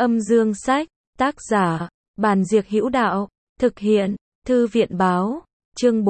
Âm dương sách, tác giả, Bàn Diệc Hữu Đạo, thực hiện, Thư viện báo, chương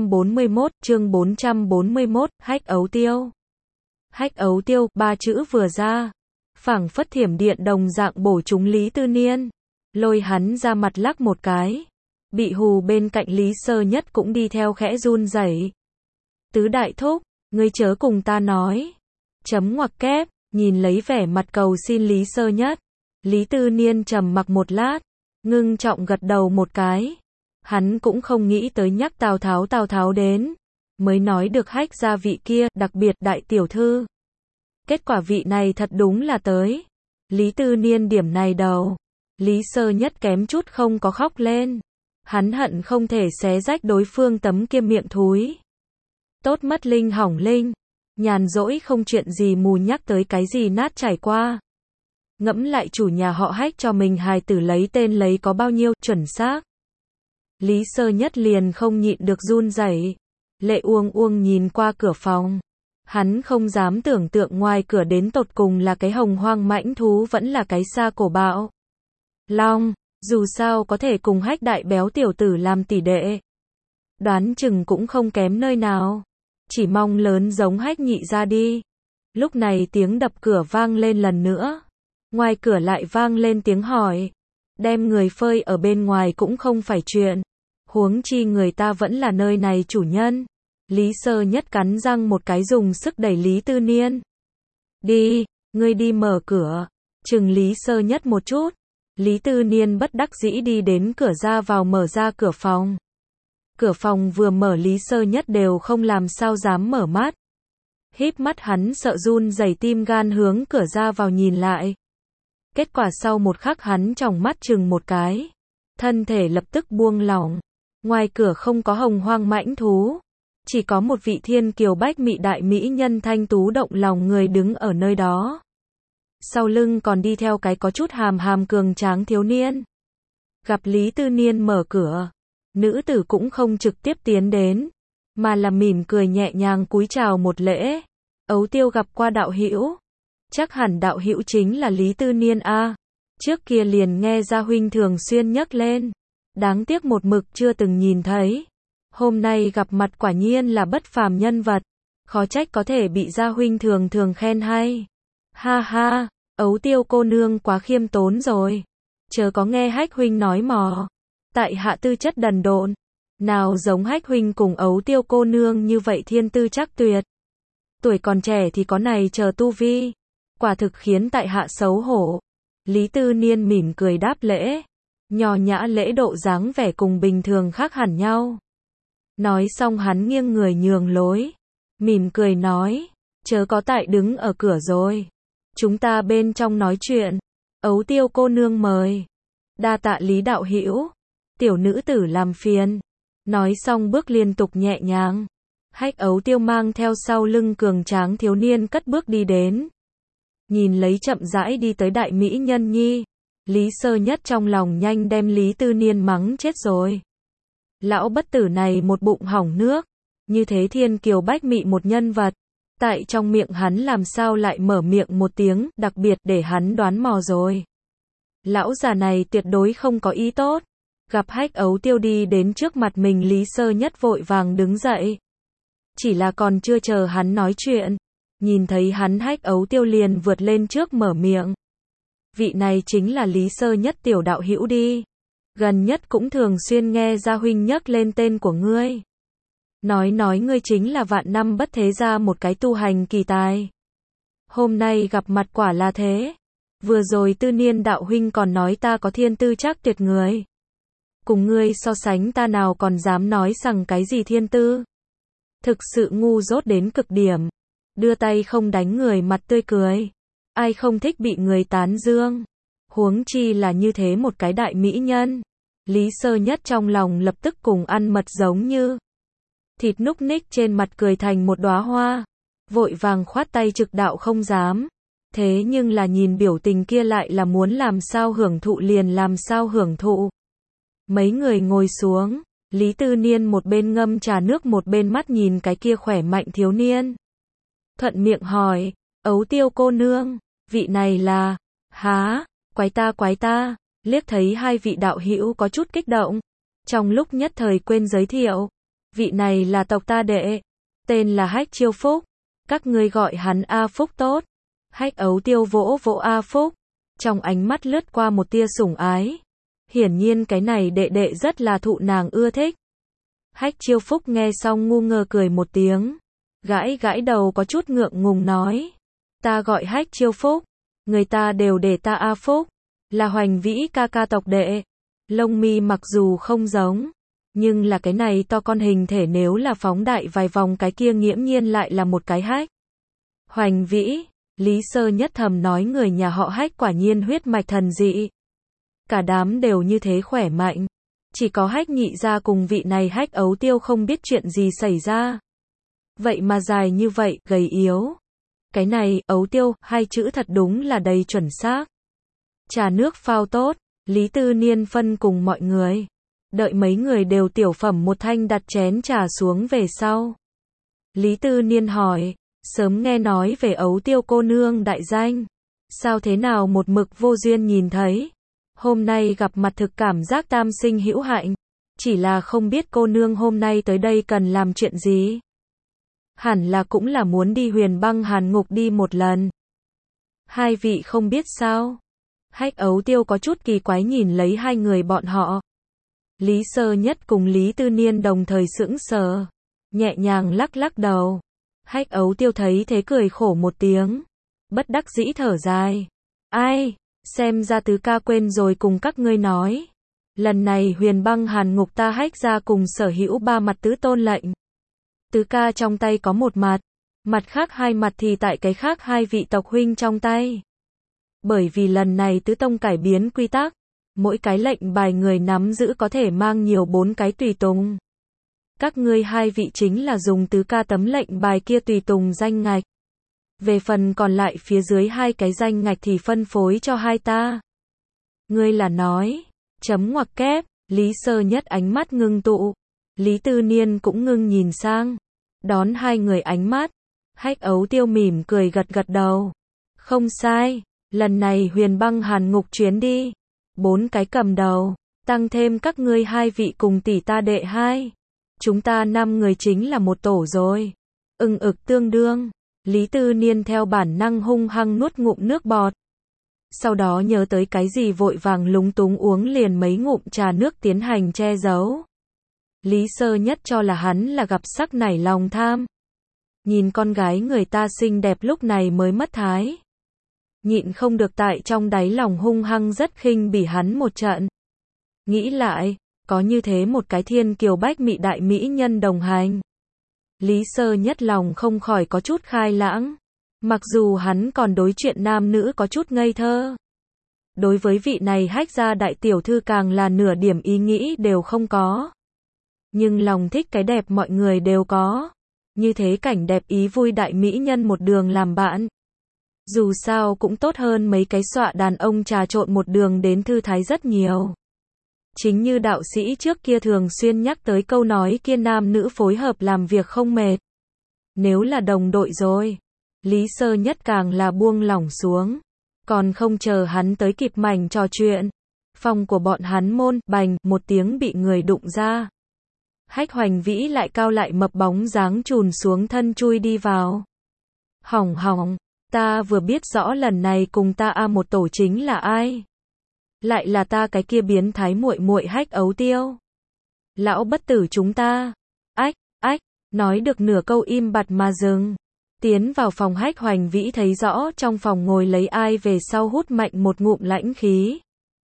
441, hách ấu tiêu. Hách ấu tiêu, ba chữ vừa ra, phảng phất thiểm điện đồng dạng bổ trúng Lý Tư Niên, lôi hắn ra mặt lắc một cái. Bị hù bên cạnh Lý Sơ Nhất cũng đi theo khẽ run rẩy. Tứ đại thúc, ngươi chớ cùng ta nói. Chấm ngoặc kép, nhìn lấy vẻ mặt cầu xin Lý Sơ Nhất. Lý Tư Niên trầm mặc một lát, ngưng trọng gật đầu một cái. Hắn cũng không nghĩ tới nhắc Tào Tháo đến, mới nói được hách gia vị kia, đặc biệt đại tiểu thư. Kết quả vị này thật đúng là tới. Lý Tư Niên điểm này đầu, Lý Sơ Nhất kém chút không có khóc lên. Hắn hận không thể xé rách đối phương tấm kia miệng thúi. Tốt mất linh hỏng linh, nhàn rỗi không chuyện gì mù nhắc tới cái gì nát trải qua. Ngẫm lại chủ nhà họ Hách cho mình hài tử lấy tên lấy có bao nhiêu, chuẩn xác. Lý Sơ Nhất liền không nhịn được run rẩy, lệ uông nhìn qua cửa phòng. Hắn không dám tưởng tượng ngoài cửa đến tột cùng là cái hồng hoang mãnh thú vẫn là cái sa cổ bạo long, dù sao có thể cùng Hách đại béo tiểu tử làm tỷ đệ. Đoán chừng cũng không kém nơi nào, chỉ mong lớn giống Hách nhị ra đi. Lúc này tiếng đập cửa vang lên lần nữa. Ngoài cửa lại vang lên tiếng hỏi. Đem người phơi ở bên ngoài cũng không phải chuyện. Huống chi người ta vẫn là nơi này chủ nhân. Lý Sơ Nhất cắn răng một cái dùng sức đẩy Lý Tư Niên. Đi, ngươi đi mở cửa. Chừng Lý Sơ Nhất một chút. Lý Tư Niên bất đắc dĩ đi đến cửa ra vào mở ra cửa phòng. Cửa phòng vừa mở Lý Sơ Nhất đều không làm sao dám mở mắt. Híp mắt hắn sợ run rẩy tim gan hướng cửa ra vào nhìn lại. Kết quả sau một khắc hắn tròng mắt chừng một cái. Thân thể lập tức buông lỏng. Ngoài cửa không có hồng hoang mãnh thú. Chỉ có một vị thiên kiều bách mị đại mỹ nhân thanh tú động lòng người đứng ở nơi đó. Sau lưng còn đi theo cái có chút hàm cường tráng thiếu niên. Gặp Lý Tư Niên mở cửa, nữ tử cũng không trực tiếp tiến đến, mà là mỉm cười nhẹ nhàng cúi chào một lễ. Ấu tiêu gặp qua đạo hữu. Chắc hẳn đạo hữu chính là Lý Tư Niên a. Trước kia liền nghe gia huynh thường xuyên nhắc lên. Đáng tiếc một mực chưa từng nhìn thấy. Hôm nay gặp mặt quả nhiên là bất phàm nhân vật. Khó trách có thể bị gia huynh thường khen hay. Ha ha, Ấu tiêu cô nương quá khiêm tốn rồi. Chớ có nghe Hách huynh nói mò. Tại hạ tư chất đần độn. Nào giống Hách huynh cùng Ấu tiêu cô nương như vậy thiên tư chắc tuyệt. Tuổi còn trẻ thì có này chờ tu vi. Quả thực khiến tại hạ xấu hổ. Lý Tư Niên mỉm cười đáp lễ. Nho nhã lễ độ dáng vẻ cùng bình thường khác hẳn nhau. Nói xong hắn nghiêng người nhường lối. Mỉm cười nói. Chớ có tại đứng ở cửa rồi. Chúng ta bên trong nói chuyện. Ấu tiêu cô nương mời. Đa tạ Lý đạo hữu. Tiểu nữ tử làm phiền. Nói xong bước liên tục nhẹ nhàng. Hách Ấu tiêu mang theo sau lưng cường tráng thiếu niên cất bước đi đến. Nhìn lấy chậm rãi đi tới đại mỹ nhân nhi. Lý Sơ Nhất trong lòng nhanh đem Lý Tư Niên mắng chết rồi. Lão bất tử này một bụng hỏng nước. Như thế thiên kiều bách mị một nhân vật. Tại trong miệng hắn làm sao lại mở miệng một tiếng, đặc biệt để hắn đoán mò rồi. Lão già này tuyệt đối không có ý tốt. Gặp Hách Ấu tiêu đi đến trước mặt mình Lý Sơ Nhất vội vàng đứng dậy. Chỉ là còn chưa chờ hắn nói chuyện. Nhìn thấy hắn Hách Ấu tiêu liền vượt lên trước mở miệng. Vị này chính là Lý Sơ Nhất tiểu đạo hữu đi. Gần nhất cũng thường xuyên nghe gia huynh nhắc lên tên của ngươi. Nói ngươi chính là vạn năm bất thế gia một cái tu hành kỳ tài. Hôm nay gặp mặt quả là thế. Vừa rồi Tư Niên đạo huynh còn nói ta có thiên tư chắc tuyệt người. Cùng ngươi so sánh ta nào còn dám nói rằng cái gì thiên tư. Thực sự ngu dốt đến cực điểm. Đưa tay không đánh người mặt tươi cười. Ai không thích bị người tán dương. Huống chi là như thế một cái đại mỹ nhân. Lý Sơ Nhất trong lòng lập tức cùng ăn mật giống như. Thịt núc ních trên mặt cười thành một đóa hoa. Vội vàng khoát tay trực đạo không dám. Thế nhưng là nhìn biểu tình kia lại là muốn làm sao hưởng thụ liền làm sao hưởng thụ. Mấy người ngồi xuống. Lý Tư Niên một bên ngâm trà nước một bên mắt nhìn cái kia khỏe mạnh thiếu niên. Thuận miệng hỏi. Ấu tiêu cô nương. Vị này là. Há. quái ta, liếc thấy hai vị đạo hữu có chút kích động. Trong lúc nhất thời quên giới thiệu, vị này là tộc ta đệ, tên là Hách Chiêu Phúc, các ngươi gọi hắn A Phúc tốt. Hách Ấu Tiêu vỗ vỗ A Phúc, trong ánh mắt lướt qua một tia sủng ái. Hiển nhiên cái này đệ đệ rất là thụ nàng ưa thích. Hách Chiêu Phúc nghe xong ngu ngơ cười một tiếng, gãi gãi đầu có chút ngượng ngùng nói, ta gọi Hách Chiêu Phúc, người ta đều để ta A Phúc, là Hoành Vĩ ca ca tộc đệ. Lông mi mặc dù không giống, nhưng là cái này to con hình thể nếu là phóng đại vài vòng cái kia nghiễm nhiên lại là một cái Hách. Hoành Vĩ, Lý Sơ Nhất thầm nói người nhà họ Hách quả nhiên huyết mạch thần dị. Cả đám đều như thế khỏe mạnh. Chỉ có Hách Nhị gia cùng vị này Hách Ấu Tiêu không biết chuyện gì xảy ra. Vậy mà dài như vậy, gầy yếu. Cái này, Ấu Tiêu, hai chữ thật đúng là đầy chuẩn xác. Trà nước phao tốt, Lý Tư Niên phân cùng mọi người. Đợi mấy người đều tiểu phẩm một thanh đặt chén trà xuống về sau. Lý Tư Niên hỏi, sớm nghe nói về Ấu Tiêu cô nương đại danh. Sao thế nào một mực vô duyên nhìn thấy? Hôm nay gặp mặt thực cảm giác tam sinh hữu hạnh. Chỉ là không biết cô nương hôm nay tới đây cần làm chuyện gì? Hẳn là cũng là muốn đi Huyền Băng Hàn Ngục đi một lần. Hai vị không biết sao? Hách Ấu Tiêu có chút kỳ quái nhìn lấy hai người bọn họ. Lý Sơ Nhất cùng Lý Tư Niên đồng thời sững sờ, nhẹ nhàng lắc lắc đầu. Hách Ấu Tiêu thấy thế cười khổ một tiếng, bất đắc dĩ thở dài. Ai, xem ra tứ ca quên rồi cùng các ngươi nói. Lần này Huyền Băng Hàn Ngục ta Hách gia cùng sở hữu ba mặt tứ tôn lệnh. Tứ ca trong tay có một mặt, mặt khác hai mặt thì tại cái khác hai vị tộc huynh trong tay. Bởi vì lần này tứ tông cải biến quy tắc, mỗi cái lệnh bài người nắm giữ có thể mang nhiều 4 cái tùy tùng. Các ngươi hai vị chính là dùng tứ ca tấm lệnh bài kia tùy tùng danh ngạch. Về phần còn lại phía dưới hai cái danh ngạch thì phân phối cho hai ta. Ngươi là nói, chấm ngoặc kép, Lý Sơ Nhất ánh mắt ngưng tụ. Lý Tư Niên cũng ngưng nhìn sang, đón hai người ánh mắt. Hách Ấu Tiêu mỉm cười gật gật đầu. Không sai, lần này Huyền Băng Hàn Ngục chuyến đi, 4 cái cầm đầu, tăng thêm các ngươi hai vị cùng tỷ ta đệ hai. Chúng ta 5 người chính là một tổ rồi. Ực tương đương. Lý Tư Niên theo bản năng hung hăng nuốt ngụm nước bọt. Sau đó nhớ tới cái gì vội vàng lúng túng uống liền mấy ngụm trà nước tiến hành che giấu. Lý Sơ Nhất cho là hắn là gặp sắc nảy lòng tham. Nhìn con gái người ta xinh đẹp lúc này mới mất thái. Nhịn không được tại trong đáy lòng hung hăng rất khinh bỉ hắn một trận. Nghĩ lại, có như thế một cái thiên kiều bách mị đại mỹ nhân đồng hành. Lý Sơ Nhất lòng không khỏi có chút khai lãng. Mặc dù hắn còn đối chuyện nam nữ có chút ngây thơ. Đối với vị này Hách gia đại tiểu thư càng là nửa điểm ý nghĩ đều không có. Nhưng lòng thích cái đẹp mọi người đều có. Như thế cảnh đẹp ý vui đại mỹ nhân một đường làm bạn. Dù sao cũng tốt hơn mấy cái xọa đàn ông trà trộn một đường đến thư thái rất nhiều. Chính như đạo sĩ trước kia thường xuyên nhắc tới câu nói kia nam nữ phối hợp làm việc không mệt. Nếu là đồng đội rồi, Lý Sơ Nhất càng là buông lỏng xuống. Còn không chờ hắn tới kịp mảnh trò chuyện. Phòng của bọn hắn môn, bành, một tiếng bị người đụng ra. Hách Hoành Vĩ lại cao lại mập bóng dáng chùn xuống thân chui đi vào. Hỏng hỏng, ta vừa biết rõ lần này cùng ta một tổ chính là ai. Lại là ta cái kia biến thái muội muội Hách Ấu Tiêu. Lão bất tử chúng ta. Ách, nói được nửa câu im bặt mà dừng. Tiến vào phòng Hách Hoành Vĩ thấy rõ trong phòng ngồi lấy ai về sau hút mạnh một ngụm lãnh khí.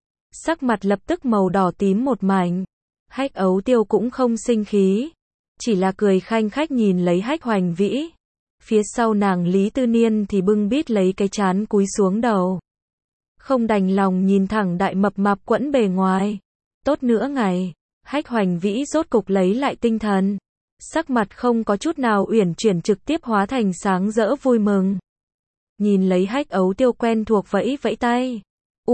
Sắc mặt lập tức màu đỏ tím một mảnh. Hách Ấu Tiêu cũng không sinh khí. Chỉ là cười khanh khách nhìn lấy Hách Hoành Vĩ. Phía sau nàng Lý Tư Niên thì bưng bít lấy cái trán cúi xuống đầu. Không đành lòng nhìn thẳng đại mập mạp quẫn bề ngoài. Tốt nữa ngày, Hách Hoành Vĩ rốt cục lấy lại tinh thần. Sắc mặt không có chút nào uyển chuyển trực tiếp hóa thành sáng rỡ vui mừng. Nhìn lấy Hách Ấu Tiêu quen thuộc vẫy vẫy tay.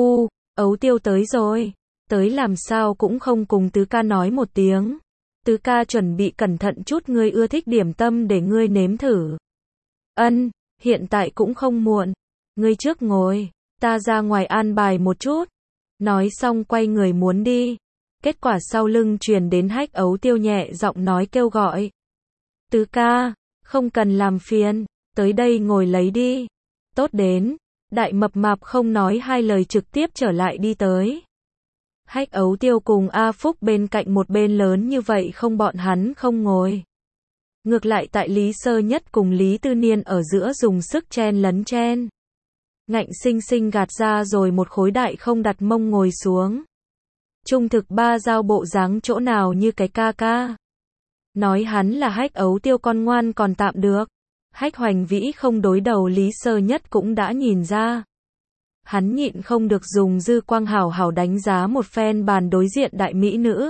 Ấu Tiêu tới rồi. Tới làm sao cũng không cùng tứ ca nói một tiếng. Tứ ca chuẩn bị cẩn thận chút ngươi ưa thích điểm tâm để ngươi nếm thử. Hiện tại cũng không muộn. Ngươi trước ngồi. ta ra ngoài an bài một chút. Nói xong quay người muốn đi. Kết quả sau lưng truyền đến Hách Ấu Tiêu nhẹ giọng nói kêu gọi. Tứ ca, không cần làm phiền, tới đây ngồi lấy đi. Tốt đến, Đại Mập Mạp không nói hai lời trực tiếp trở lại đi tới. Hách Ấu Tiêu cùng A Phúc bên cạnh một bên lớn như vậy không bọn hắn không ngồi. Ngược lại tại Lý Sơ Nhất cùng Lý Tư Niên ở giữa dùng sức chen lấn chen. Ngạnh sinh sinh gạt ra rồi một khối đại không đặt mông ngồi xuống. Trung thực ba giao bộ dáng chỗ nào như cái ca ca. Nói hắn là Hách Ấu Tiêu con ngoan còn tạm được. Hách Hoành Vĩ không đối đầu Lý Sơ Nhất cũng đã nhìn ra. Hắn nhịn không được dùng dư quang hảo hảo đánh giá một phen bàn đối diện đại mỹ nữ.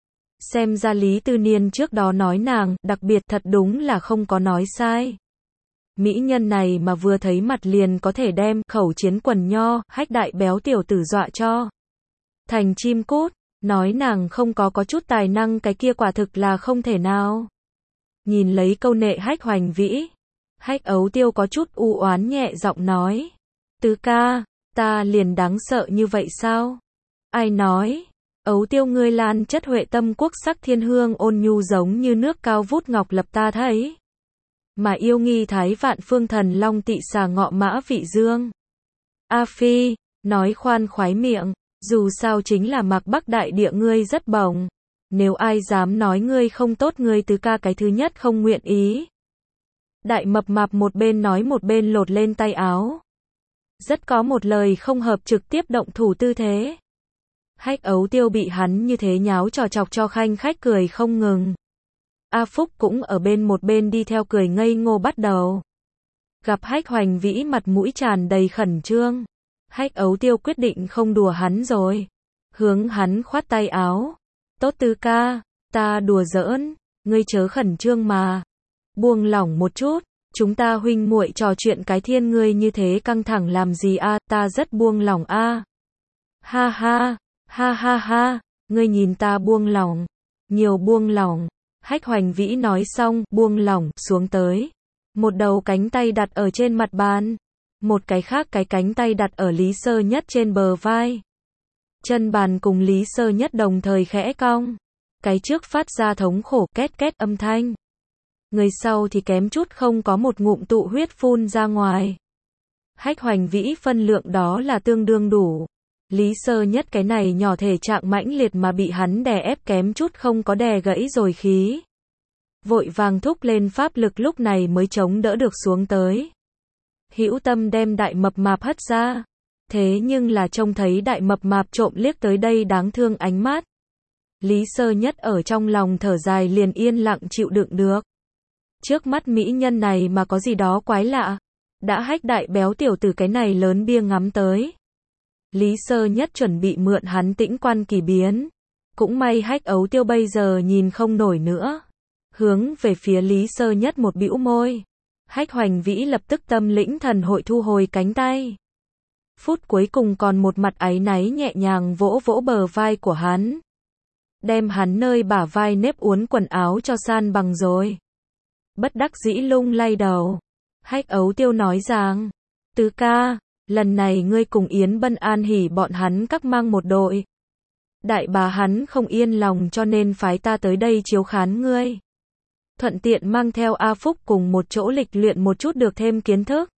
Xem ra Lý Tư Niên trước đó nói nàng, đặc biệt thật đúng là không có nói sai. Mỹ nhân này mà vừa thấy mặt liền có thể đem khẩu chiến quần nho, Hách đại béo tiểu tử dọa cho thành chim cút, nói nàng không có chút tài năng cái kia quả thực là không thể nào. Nhìn lấy câu nệ Hách Hoành Vĩ, Hách Ấu Tiêu có chút u oán nhẹ giọng nói. Tứ ca, ta liền đáng sợ như vậy sao? Ai nói? Ấu Tiêu ngươi lan chất huệ tâm quốc sắc thiên hương ôn nhu giống như nước cao vút ngọc lập ta thấy. Mà yêu nghi thái vạn phương thần long tị xà ngọ mã vị dương. A Phi, nói khoan khoái miệng, dù sao chính là Mạc Bắc đại địa ngươi rất bổng. Nếu ai dám nói ngươi không tốt ngươi tứ ca cái thứ nhất không nguyện ý. Đại Mập Mạp một bên nói một bên lột lên tay áo. Rất có một lời không hợp trực tiếp động thủ tư thế. Hách Ấu Tiêu bị hắn như thế nháo trò chọc cho khanh khách cười không ngừng. A Phúc cũng ở bên một bên đi theo cười ngây ngô bắt đầu. Gặp Hách Hoành Vĩ mặt mũi tràn đầy khẩn trương. Hách Ấu Tiêu quyết định không đùa hắn rồi. Hướng hắn khoát tay áo. Tốt tứ ca, ta đùa giỡn, ngươi chớ khẩn trương mà. Buông lỏng một chút, chúng ta huynh muội trò chuyện cái thiên ngươi như thế căng thẳng làm gì a, ta rất buông lỏng a. Ha ha, ha ha ha, ngươi nhìn ta buông lỏng, nhiều buông lỏng. Hách Hoành Vĩ nói xong, buông lỏng xuống tới. Một đầu cánh tay đặt ở trên mặt bàn, một cái khác cái cánh tay đặt ở Lý Sơ Nhất trên bờ vai. Chân bàn cùng Lý Sơ Nhất đồng thời khẽ cong. Cái trước phát ra thống khổ két két âm thanh. Người sau thì kém chút không có một ngụm tụ huyết phun ra ngoài. Hách Hoành Vĩ phân lượng đó là tương đương đủ. Lý Sơ Nhất cái này nhỏ thể trạng mãnh liệt mà bị hắn đè ép kém chút không có đè gãy rồi khí. Vội vàng thúc lên pháp lực lúc này mới chống đỡ được xuống tới. Hữu tâm đem Đại Mập Mạp hất ra. Thế nhưng là trông thấy Đại Mập Mạp trộm liếc tới đây đáng thương ánh mắt. Lý Sơ Nhất ở trong lòng thở dài liền yên lặng chịu đựng được. Trước mắt mỹ nhân này mà có gì đó quái lạ. Đã Hách đại béo tiểu tử cái này lớn bia ngắm tới. Lý Sơ Nhất chuẩn bị mượn hắn tĩnh quan kỳ biến. Cũng may Hách Ấu Tiêu bây giờ nhìn không nổi nữa. Hướng về phía Lý Sơ Nhất một bĩu môi. Hách Hoành Vĩ lập tức tâm lĩnh thần hội thu hồi cánh tay. Phút cuối cùng còn một mặt áy náy nhẹ nhàng vỗ vỗ bờ vai của hắn. Đem hắn nơi bả vai nếp uốn quần áo cho san bằng rồi. Bất đắc dĩ lung lay đầu. Hách Ấu Tiêu nói rằng, tứ ca, lần này ngươi cùng Yến Bân An Hỉ bọn hắn các mang một đội. Đại bá hắn không yên lòng cho nên phái ta tới đây chiếu khán ngươi. Thuận tiện mang theo A Phúc cùng một chỗ lịch luyện một chút được thêm kiến thức.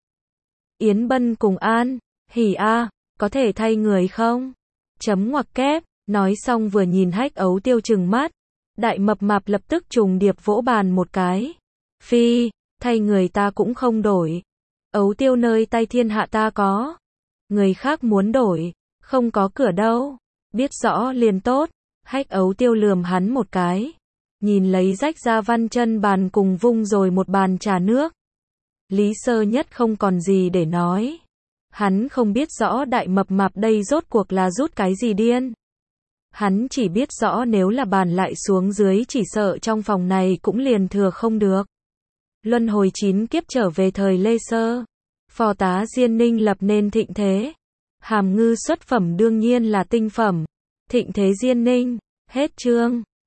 Yến Bân cùng An Hỉ a, có thể thay người không? Chấm ngoặc kép, nói xong vừa nhìn Hách Ấu Tiêu trừng mắt. Đại Mập Mạp lập tức trùng điệp vỗ bàn một cái. Phi, thay người ta cũng không đổi. Ấu Tiêu nơi tay thiên hạ ta có. Người khác muốn đổi, không có cửa đâu. Biết rõ liền tốt. Hách Ấu Tiêu lườm hắn một cái. Nhìn lấy rách ra văn chân bàn cùng vung rồi một bàn trà nước. Lý Sơ Nhất không còn gì để nói. Hắn không biết rõ Đại Mập Mạp đây rốt cuộc là rút cái gì điên. Hắn chỉ biết rõ nếu là bàn lại xuống dưới chỉ sợ trong phòng này cũng liền thừa không được. Luân hồi 9 kiếp trở về thời Lê Sơ. Phò tá Diên Ninh lập nên thịnh thế. Hàm ngư xuất phẩm đương nhiên là tinh phẩm. Thịnh thế Diên Ninh. Hết chương.